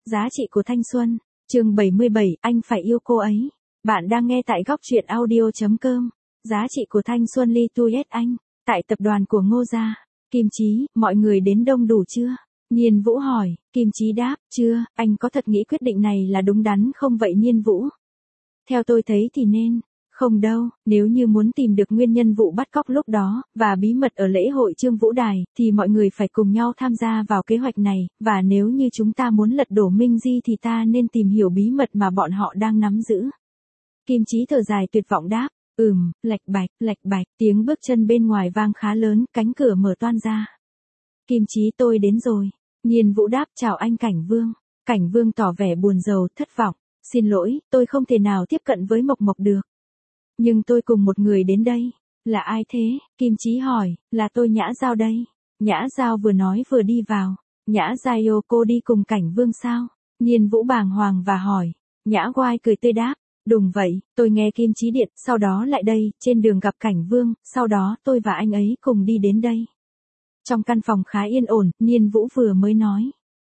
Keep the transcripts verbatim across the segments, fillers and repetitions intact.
Giá trị của thanh xuân, chương bảy mươi bảy, anh phải yêu cô ấy. Bạn đang nghe tại góc truyện audio.com. Giá trị của thanh xuân Ly Tuyết Anh, tại tập đoàn của Ngô Gia. Kim Chí, mọi người đến đông đủ chưa? Nhiên Vũ hỏi. Kim Chí đáp, chưa, anh có thật nghĩ quyết định này là đúng đắn không vậy Nhiên Vũ? Theo tôi thấy thì nên. Không đâu, nếu như muốn tìm được nguyên nhân vụ bắt cóc lúc đó, và bí mật ở lễ hội Trương Vũ Đài, thì mọi người phải cùng nhau tham gia vào kế hoạch này, và nếu như chúng ta muốn lật đổ Minh Di thì ta nên tìm hiểu bí mật mà bọn họ đang nắm giữ. Kim Chí thở dài tuyệt vọng đáp, ừm, lạch bạch, lạch bạch, tiếng bước chân bên ngoài vang khá lớn, cánh cửa mở toang ra. Kim Chí tôi đến rồi. Nhiên Vũ đáp chào anh Cảnh Vương. Cảnh Vương tỏ vẻ buồn rầu, thất vọng. Xin lỗi, tôi không thể nào tiếp cận với Mộc Mộc được. Nhưng tôi cùng một người đến đây. Là ai thế? Kim Chí hỏi. Là tôi Nhã Giao đây. Nhã Giao vừa nói vừa đi vào. Nhã Giao cô đi cùng Cảnh Vương sao? Nhiên Vũ bàng hoàng và hỏi. Nhã Oai cười tươi đáp. Đúng vậy, tôi nghe Kim Chí điện, sau đó lại đây, trên đường gặp Cảnh Vương, sau đó tôi và anh ấy cùng đi đến đây. Trong căn phòng khá yên ổn, Nhiên Vũ vừa mới nói.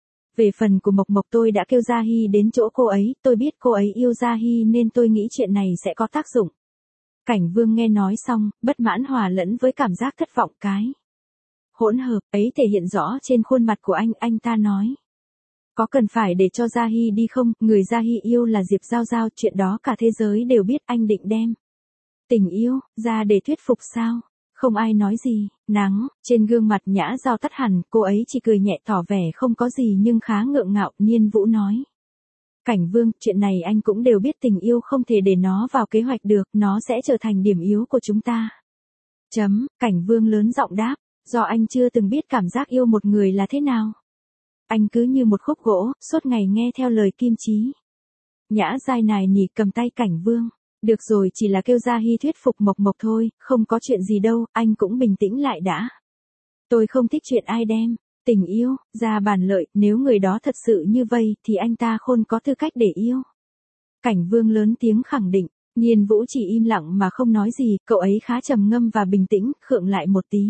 Về phần của Mộc Mộc tôi đã kêu Gia Hy đến chỗ cô ấy, tôi biết cô ấy yêu Gia Hy nên tôi nghĩ chuyện này sẽ có tác dụng. Cảnh Vương nghe nói xong, bất mãn hòa lẫn với cảm giác thất vọng cái. Hỗn hợp ấy thể hiện rõ trên khuôn mặt của anh, anh ta nói. Có cần phải để cho Gia Hy đi không, người Gia Hy yêu là Diệp Giao Giao, chuyện đó cả thế giới đều biết, anh định đem tình yêu ra để thuyết phục sao? Không ai nói gì, nắng, trên gương mặt Nhã Giao tắt hẳn, cô ấy chỉ cười nhẹ tỏ vẻ không có gì nhưng khá ngượng ngạo, Nhiên Vũ nói. Cảnh Vương, chuyện này anh cũng đều biết, tình yêu không thể để nó vào kế hoạch được, nó sẽ trở thành điểm yếu của chúng ta. Chấm, Cảnh Vương lớn giọng đáp, do anh chưa từng biết cảm giác yêu một người là thế nào. Anh cứ như một khúc gỗ, suốt ngày nghe theo lời Kim Chí. Nhã Giai nài nỉ cầm tay Cảnh Vương. Được rồi, chỉ là kêu Gia Hy thuyết phục Mộc Mộc thôi, không có chuyện gì đâu, anh cũng bình tĩnh lại đã. Tôi không thích chuyện ai đem tình yêu ra bàn lợi, nếu người đó thật sự như vậy thì anh ta khôn có tư cách để yêu. Cảnh Vương lớn tiếng khẳng định. Nhiên Vũ chỉ im lặng mà không nói gì, cậu ấy khá trầm ngâm và bình tĩnh, khựng lại một tí.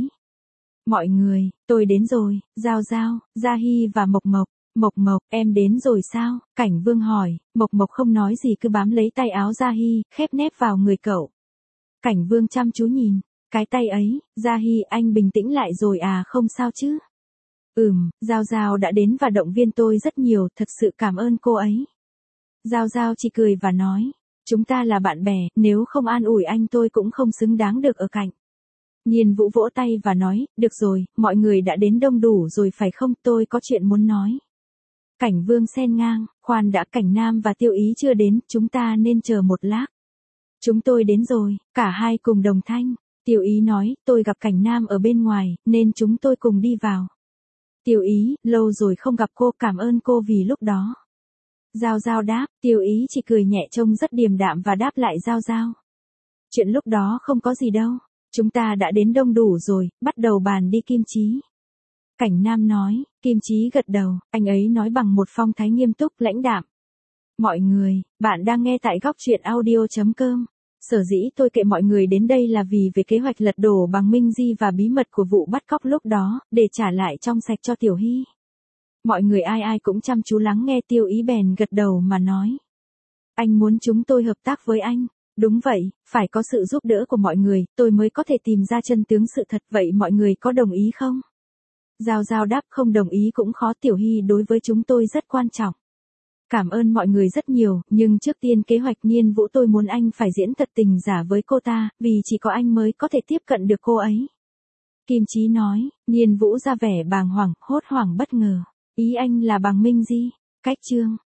Mọi người, tôi đến rồi, Giao Giao, Gia Hy và Mộc Mộc. Mộc Mộc, em đến rồi sao? Cảnh Vương hỏi. Mộc Mộc không nói gì cứ bám lấy tay áo Gia Hy, khép nép vào người cậu. Cảnh Vương chăm chú nhìn. Cái tay ấy, Gia Hy, anh bình tĩnh lại rồi à, không sao chứ? Ừm, Giao Giao đã đến và động viên tôi rất nhiều, thật sự cảm ơn cô ấy. Giao Giao chỉ cười và nói. Chúng ta là bạn bè, nếu không an ủi anh tôi cũng không xứng đáng được ở cạnh. Nhiên Vũ vỗ tay và nói, được rồi, mọi người đã đến đông đủ rồi phải không, tôi có chuyện muốn nói. Cảnh Vương xen ngang, khoan đã, Cảnh Nam và Tiêu Ý chưa đến, chúng ta nên chờ một lát. Chúng tôi đến rồi, cả hai cùng đồng thanh. Tiêu Ý nói, tôi gặp Cảnh Nam ở bên ngoài, nên chúng tôi cùng đi vào. Tiêu Ý, lâu rồi không gặp cô, cảm ơn cô vì lúc đó. Giao Giao đáp, Tiêu Ý chỉ cười nhẹ trông rất điềm đạm và đáp lại Giao Giao. Chuyện lúc đó không có gì đâu, chúng ta đã đến đông đủ rồi, bắt đầu bàn đi Kim Chí. Cảnh Nam nói. Kim Chí gật đầu, anh ấy nói bằng một phong thái nghiêm túc, lãnh đạm. Mọi người, bạn đang nghe tại góc truyện audio.com. Sở dĩ tôi kệ mọi người đến đây là vì về kế hoạch lật đổ bằng Minh Di và bí mật của vụ bắt cóc lúc đó, để trả lại trong sạch cho Tiểu Hy. Mọi người ai ai cũng chăm chú lắng nghe, Tiêu Ý bèn gật đầu mà nói. Anh muốn chúng tôi hợp tác với anh. Đúng vậy, phải có sự giúp đỡ của mọi người, tôi mới có thể tìm ra chân tướng sự thật, vậy mọi người có đồng ý không? Giao Giao đáp không đồng ý cũng khó, Tiểu Hy đối với chúng tôi rất quan trọng. Cảm ơn mọi người rất nhiều, nhưng trước tiên kế hoạch Nhiên Vũ tôi muốn anh phải diễn thật tình giả với cô ta, vì chỉ có anh mới có thể tiếp cận được cô ấy. Kim Chí nói. Nhiên Vũ ra vẻ bàng hoàng, hốt hoảng bất ngờ. Ý anh là bằng Minh Di? Cách chương.